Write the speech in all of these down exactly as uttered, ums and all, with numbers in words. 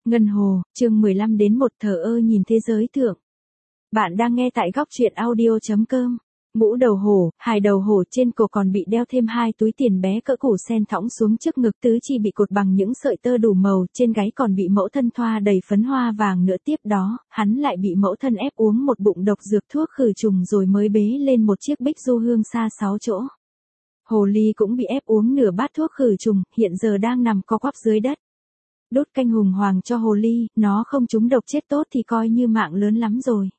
Ngân Hồ, chương mười lăm đến một thờ ơ nhìn thế giới thượng. Bạn đang nghe tại góc truyện audio chấm com. Mũ đầu hổ, hài đầu hổ trên cổ còn bị đeo thêm hai túi tiền bé cỡ củ sen thõng xuống trước ngực, tứ chi bị cột bằng những sợi tơ đủ màu, trên gáy còn bị mẫu thân thoa đầy phấn hoa vàng nữa. Tiếp đó, hắn lại bị mẫu thân ép uống một bụng độc dược thuốc khử trùng rồi mới bế lên một chiếc bích du hương xa sáu chỗ. Hồ ly cũng bị ép uống nửa bát thuốc khử trùng, hiện giờ đang nằm co quắp dưới đất. Đốt canh hùng hoàng cho hồ ly, nó không trúng độc chết tốt thì coi như mạng lớn lắm rồi.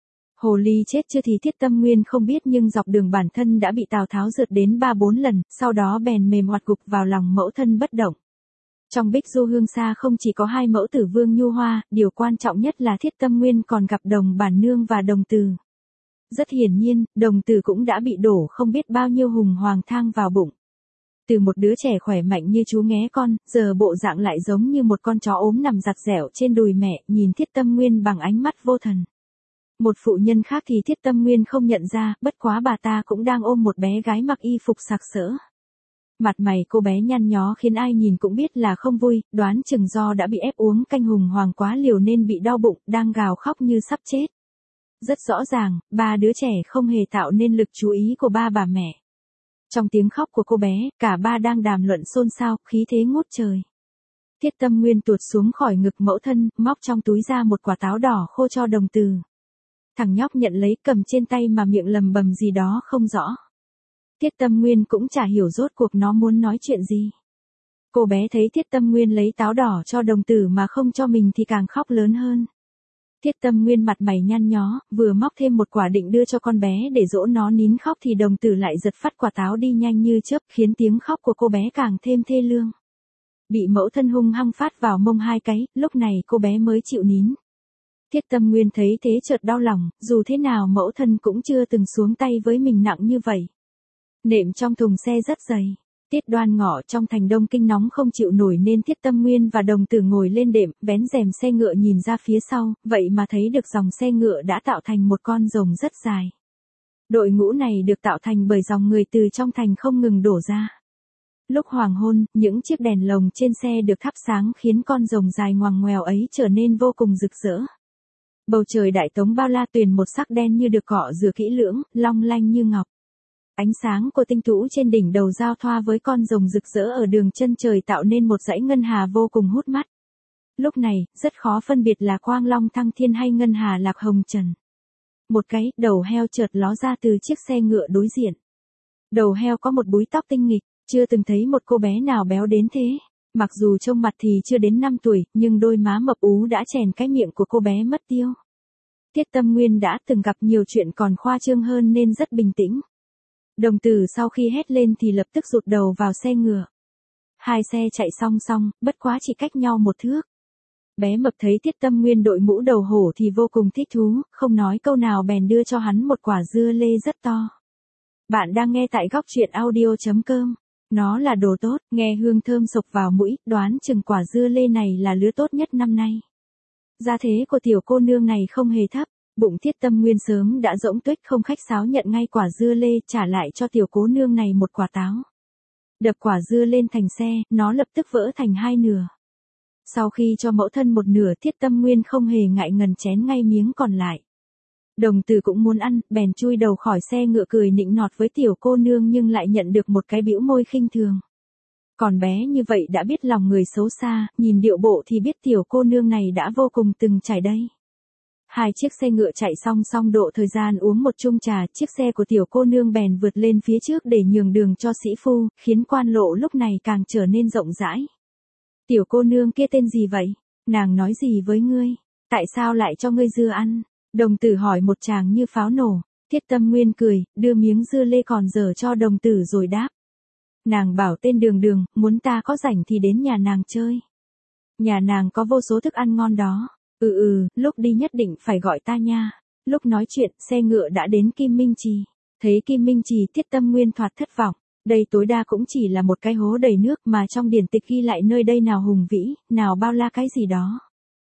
Hồ ly chết chưa thì Thiết Tâm Nguyên không biết, nhưng dọc đường bản thân đã bị Tào Tháo rượt đến ba bốn lần, sau đó bèn mềm oặt gục vào lòng mẫu thân bất động. Trong bích du hương xa không chỉ có hai mẫu tử Vương Nhu Hoa, điều quan trọng nhất là Thiết Tâm Nguyên còn gặp Đồng Bản Nương và Đồng Từ. Rất hiển nhiên, Đồng Từ cũng đã bị đổ không biết bao nhiêu hùng hoàng thang vào bụng. Từ một đứa trẻ khỏe mạnh như chú nghé con, giờ bộ dạng lại giống như một con chó ốm nằm giặt dẻo trên đùi mẹ, nhìn Thiết Tâm Nguyên bằng ánh mắt vô thần. Một phụ nhân khác thì Thiết Tâm Nguyên không nhận ra, bất quá bà ta cũng đang ôm một bé gái mặc y phục sặc sỡ. Mặt mày cô bé nhăn nhó khiến ai nhìn cũng biết là không vui, đoán chừng do đã bị ép uống canh hùng hoàng quá liều nên bị đau bụng, đang gào khóc như sắp chết. Rất rõ ràng, ba đứa trẻ không hề tạo nên lực chú ý của ba bà mẹ. Trong tiếng khóc của cô bé, cả ba đang đàm luận xôn xao, khí thế ngút trời. Thiết Tâm Nguyên tuột xuống khỏi ngực mẫu thân, móc trong túi ra một quả táo đỏ khô cho Đồng Từ. Thằng nhóc nhận lấy cầm trên tay mà miệng lầm bầm gì đó không rõ. Thiết Tâm Nguyên cũng chả hiểu rốt cuộc nó muốn nói chuyện gì. Cô bé thấy Thiết Tâm Nguyên lấy táo đỏ cho Đồng Tử mà không cho mình thì càng khóc lớn hơn. Thiết Tâm Nguyên mặt mày nhăn nhó, vừa móc thêm một quả định đưa cho con bé để dỗ nó nín khóc thì Đồng Tử lại giật phát quả táo đi nhanh như chớp, khiến tiếng khóc của cô bé càng thêm thê lương. Bị mẫu thân hung hăng phát vào mông hai cái, lúc này cô bé mới chịu nín. Thiết Tâm Nguyên thấy thế chợt đau lòng, dù thế nào mẫu thân cũng chưa từng xuống tay với mình nặng như vậy. Nệm trong thùng xe rất dày. Tiết Đoan Ngọ trong thành Đông Kinh nóng không chịu nổi nên Thiết Tâm Nguyên và Đồng Tử ngồi lên đệm, vén rèm xe ngựa nhìn ra phía sau, vậy mà thấy được dòng xe ngựa đã tạo thành một con rồng rất dài. Đội ngũ này được tạo thành bởi dòng người từ trong thành không ngừng đổ ra. Lúc hoàng hôn, những chiếc đèn lồng trên xe được thắp sáng khiến con rồng dài ngoằng ngoèo ấy trở nên vô cùng rực rỡ. Bầu trời đại tống bao la tuyền một sắc đen như được cọ rửa kỹ lưỡng, long lanh như ngọc. Ánh sáng của tinh tú trên đỉnh đầu giao thoa với con rồng rực rỡ ở đường chân trời tạo nên một dãy ngân hà vô cùng hút mắt. Lúc này, rất khó phân biệt là quang long thăng thiên hay ngân hà lạc hồng trần. Một cái, đầu heo chợt ló ra từ chiếc xe ngựa đối diện. Đầu heo có một búi tóc tinh nghịch, chưa từng thấy một cô bé nào béo đến thế. Mặc dù trông mặt thì chưa đến năm tuổi, nhưng đôi má mập ú đã chèn cái miệng của cô bé mất tiêu. Thiết Tâm Nguyên đã từng gặp nhiều chuyện còn khoa trương hơn nên rất bình tĩnh. Đồng Tử sau khi hét lên thì lập tức rụt đầu vào xe ngựa. Hai xe chạy song song, bất quá chỉ cách nhau một thước. Bé mập thấy Thiết Tâm Nguyên đội mũ đầu hổ thì vô cùng thích thú, không nói câu nào bèn đưa cho hắn một quả dưa lê rất to. Bạn đang nghe tại góc truyện audio chấm com. Nó là đồ tốt, nghe hương thơm sộc vào mũi, đoán chừng quả dưa lê này là lứa tốt nhất năm nay. Gia thế của tiểu cô nương này không hề thấp, bụng Thiết Tâm Nguyên sớm đã rỗng tuếch không khách sáo nhận ngay quả dưa lê, trả lại cho tiểu cô nương này một quả táo. Đập quả dưa lên thành xe, nó lập tức vỡ thành hai nửa. Sau khi cho mẫu thân một nửa, Thiết Tâm Nguyên không hề ngại ngần chén ngay miếng còn lại. Đồng Tử cũng muốn ăn, bèn chui đầu khỏi xe ngựa cười nịnh nọt với tiểu cô nương nhưng lại nhận được một cái bĩu môi khinh thường. Còn bé như vậy đã biết lòng người xấu xa, nhìn điệu bộ thì biết tiểu cô nương này đã vô cùng từng trải đây. Hai chiếc xe ngựa chạy song song độ thời gian uống một chung trà, chiếc xe của tiểu cô nương bèn vượt lên phía trước để nhường đường cho sĩ phu, khiến quan lộ lúc này càng trở nên rộng rãi. Tiểu cô nương kia tên gì vậy? Nàng nói gì với ngươi? Tại sao lại cho ngươi dưa ăn? Đồng Tử hỏi một tràng như pháo nổ. Thiết Tâm Nguyên cười, đưa miếng dưa lê còn dở cho Đồng Tử rồi đáp. Nàng bảo tên Đường Đường, muốn ta có rảnh thì đến nhà nàng chơi. Nhà nàng có vô số thức ăn ngon đó. Ừ ừ, lúc đi nhất định phải gọi ta nha. Lúc nói chuyện, xe ngựa đã đến Kim Minh Trì. Thấy Kim Minh Trì, Thiết Tâm Nguyên thoạt thất vọng. Đây tối đa cũng chỉ là một cái hố đầy nước mà trong điển tịch ghi lại nơi đây nào hùng vĩ, nào bao la cái gì đó.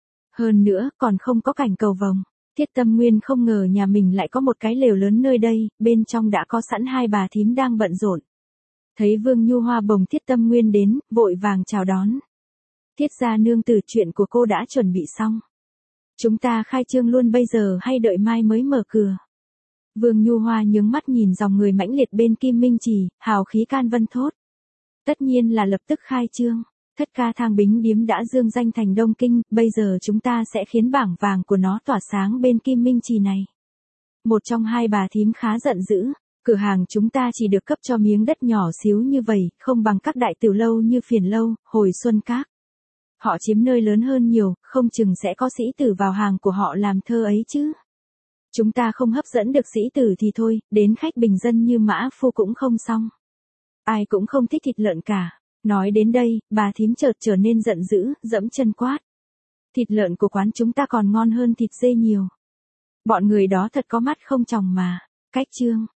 Hơn nữa, còn không có cảnh cầu vồng. Thiết Tâm Nguyên không ngờ nhà mình lại có một cái lều lớn nơi đây, bên trong đã có sẵn hai bà thím đang bận rộn. Thấy Vương Nhu Hoa bồng Thiết Tâm Nguyên đến, vội vàng chào đón. Thiết gia nương tử, chuyện của cô đã chuẩn bị xong. Chúng ta khai trương luôn bây giờ hay đợi mai mới mở cửa? Vương Nhu Hoa nhướng mắt nhìn dòng người mãnh liệt bên Kim Minh Trì, hào khí can vân thốt. Tất nhiên là lập tức khai trương. Thất ca Thang Bính Điếm đã dương danh thành Đông Kinh, bây giờ chúng ta sẽ khiến bảng vàng của nó tỏa sáng bên Kim Minh Trì này. Một trong hai bà thím khá giận dữ, cửa hàng chúng ta chỉ được cấp cho miếng đất nhỏ xíu như vậy, không bằng các đại tiểu lâu như Phiền Lâu, Hồi Xuân Các. Họ chiếm nơi lớn hơn nhiều, không chừng sẽ có sĩ tử vào hàng của họ làm thơ ấy chứ. Chúng ta không hấp dẫn được sĩ tử thì thôi, đến khách bình dân như Mã Phu cũng không xong. Ai cũng không thích thịt lợn cả. Nói đến đây, bà thím chợt trở nên giận dữ, dẫm chân quát. Thịt lợn của quán chúng ta còn ngon hơn thịt dê nhiều. Bọn người đó thật có mắt không tròng mà. Cách chương.